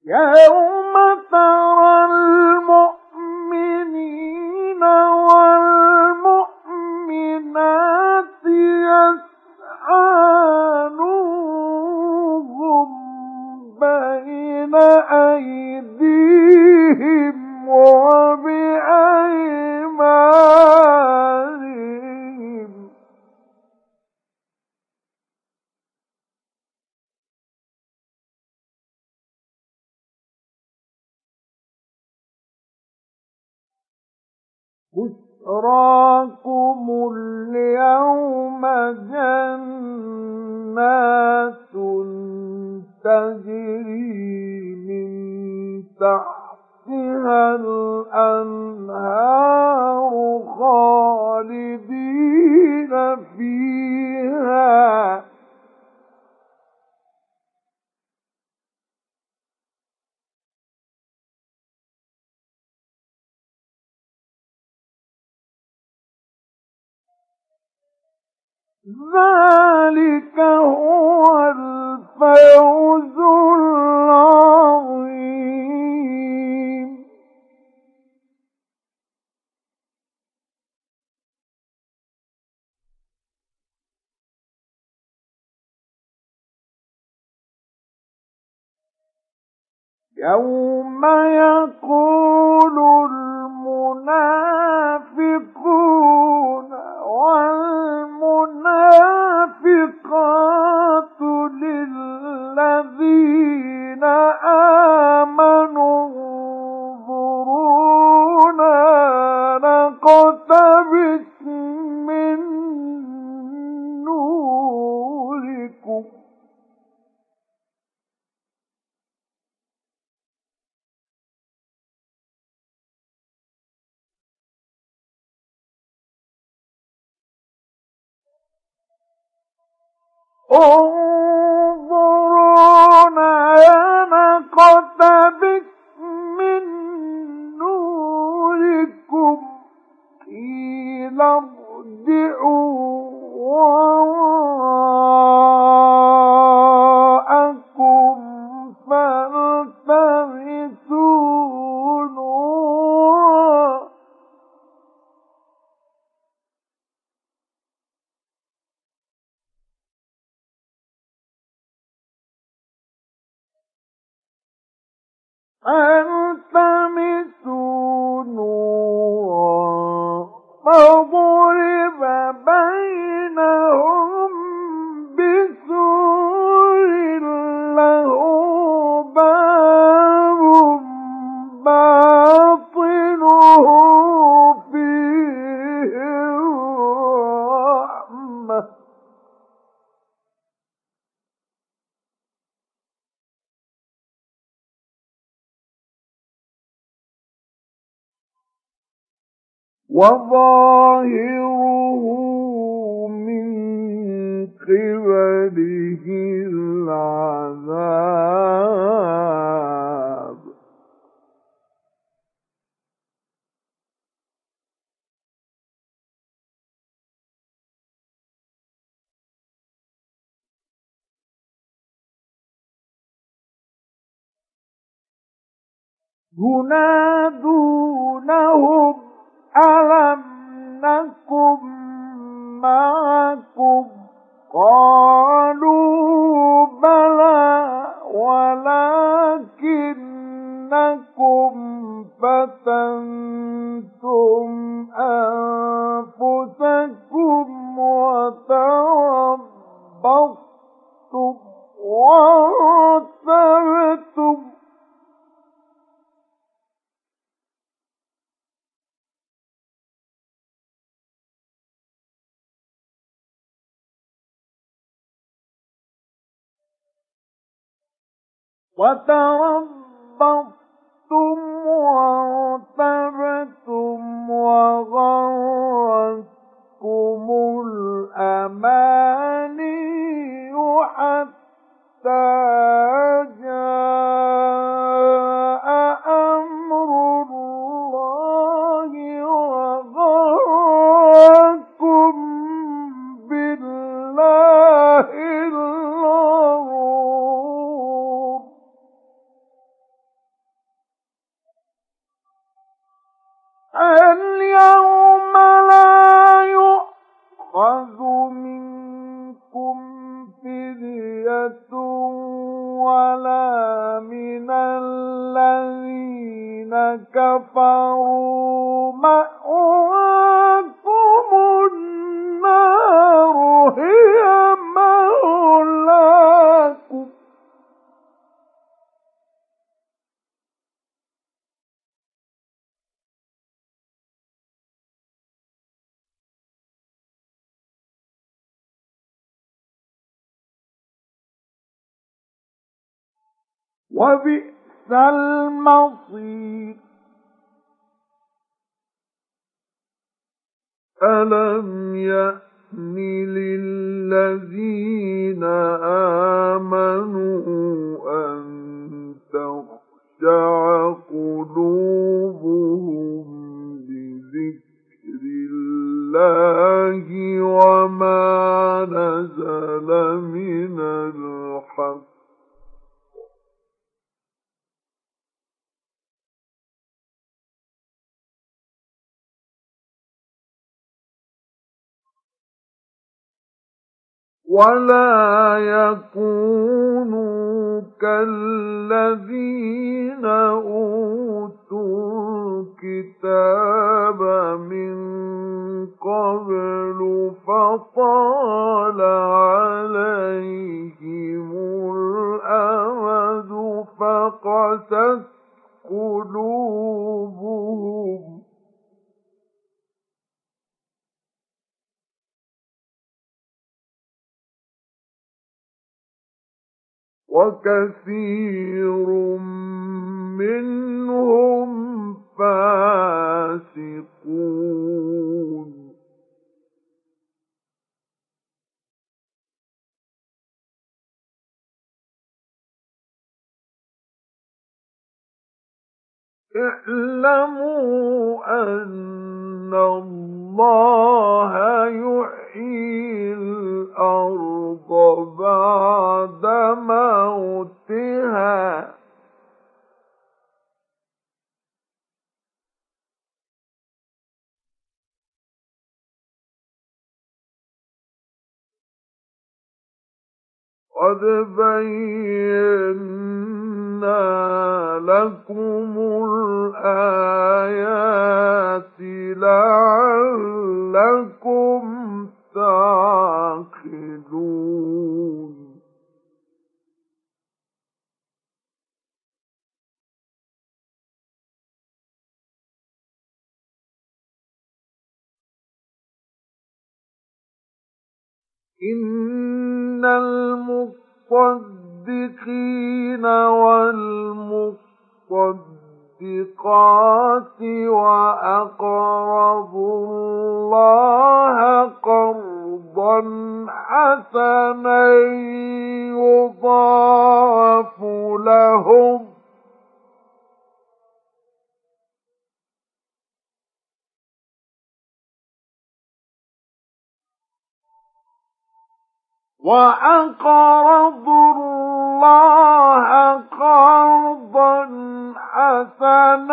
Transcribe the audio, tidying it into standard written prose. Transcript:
يوم ترى المؤمنين والمؤمنات يسعى نورهم بين أيديهم وبأيمانهم بشراكم اليوم جنات تجري من تحتها الأنهار خالدين فيها ذلك هو الفوز العظيم يوم يقول المنافقون والمنافقات للذين آمنوا انظرونا نقتبس من نوركم انظرونا نقتبس من نوركم قيل ارجعوا وراءكم فالتمسوا نورا فضرب بينهم بسور له باب باطنه فيه الرحمة وظاهره من قبله العذاب ينادونهم ألم نكن معكم قالوا بلى ولكنكم فتنتم أنفسكم وتربصتم وارتبتم وارتبتم وغرتكم الأماني حتى جاء أمر الله وغركم بالله الغرور ولا من الذين كفروا مأواكم النار هي مولاكم وبئس المصير. ألم يأن للذين آمنوا أن تخشع قلوبهم لذكر الله وما نزل من الحق ولا يكونوا كالذين أوتوا الكتاب من قبل فطال عليهم الأمد فقست قلوبهم وكثير منهم فاسقون. اعلموا أن الله يحيي الأرض بعد موتها قد بينا لكم الآيات لعلكم تعقلون. إن المصدقين والمصدقات وأقرضوا الله قرضا حسنا يضاعف لهم وأقرضوا الله قرضا حسنا